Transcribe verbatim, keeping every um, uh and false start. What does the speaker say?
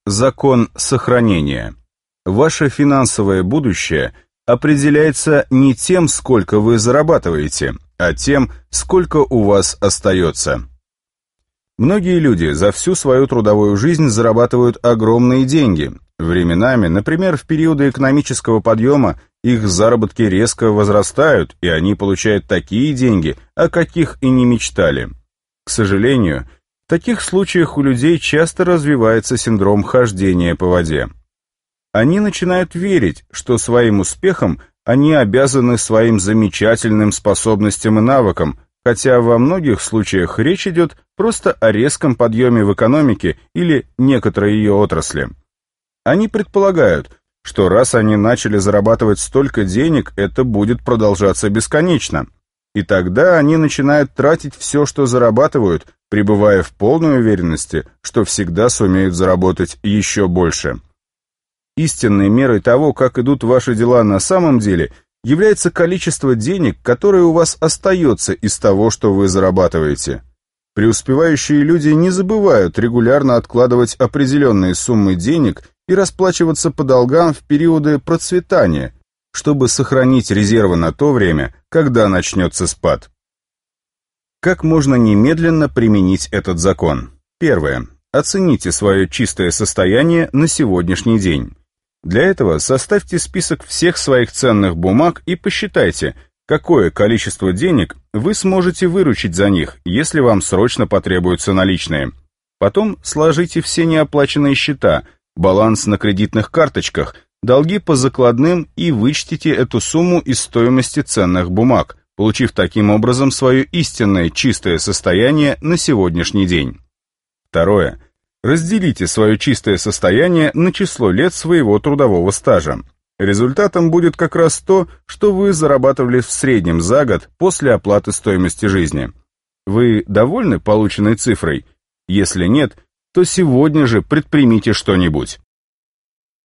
Закон сохранения. Ваше финансовое будущее определяется не тем, сколько вы зарабатываете, а тем, сколько у вас остается. Многие люди за всю свою трудовую жизнь зарабатывают огромные деньги. Временами, например, в периоды экономического подъема, их заработки резко возрастают, и они получают такие деньги, о каких и не мечтали. К сожалению, в таких случаях у людей часто развивается синдром хождения по воде. Они начинают верить, что своим успехом они обязаны своим замечательным способностям и навыкам, хотя во многих случаях речь идет просто о резком подъеме в экономике или некоторой ее отрасли. Они предполагают, что раз они начали зарабатывать столько денег, это будет продолжаться бесконечно. И тогда они начинают тратить все, что зарабатывают, пребывая в полной уверенности, что всегда сумеют заработать еще больше. Истинной мерой того, как идут ваши дела на самом деле, является количество денег, которое у вас остается из того, что вы зарабатываете. Преуспевающие люди не забывают регулярно откладывать определенные суммы денег и расплачиваться по долгам в периоды процветания, чтобы сохранить резервы на то время, когда начнется спад. Как можно немедленно применить этот закон? Первое. Оцените свое чистое состояние на сегодняшний день. Для этого составьте список всех своих ценных бумаг и посчитайте, какое количество денег вы сможете выручить за них, если вам срочно потребуются наличные. Потом сложите все неоплаченные счета, баланс на кредитных карточках, долги по закладным и вычтите эту сумму из стоимости ценных бумаг, получив таким образом свое истинное чистое состояние на сегодняшний день. Второе. Разделите свое чистое состояние на число лет своего трудового стажа. Результатом будет как раз то, что вы зарабатывали в среднем за год после оплаты стоимости жизни. Вы довольны полученной цифрой? Если нет, то сегодня же предпримите что-нибудь.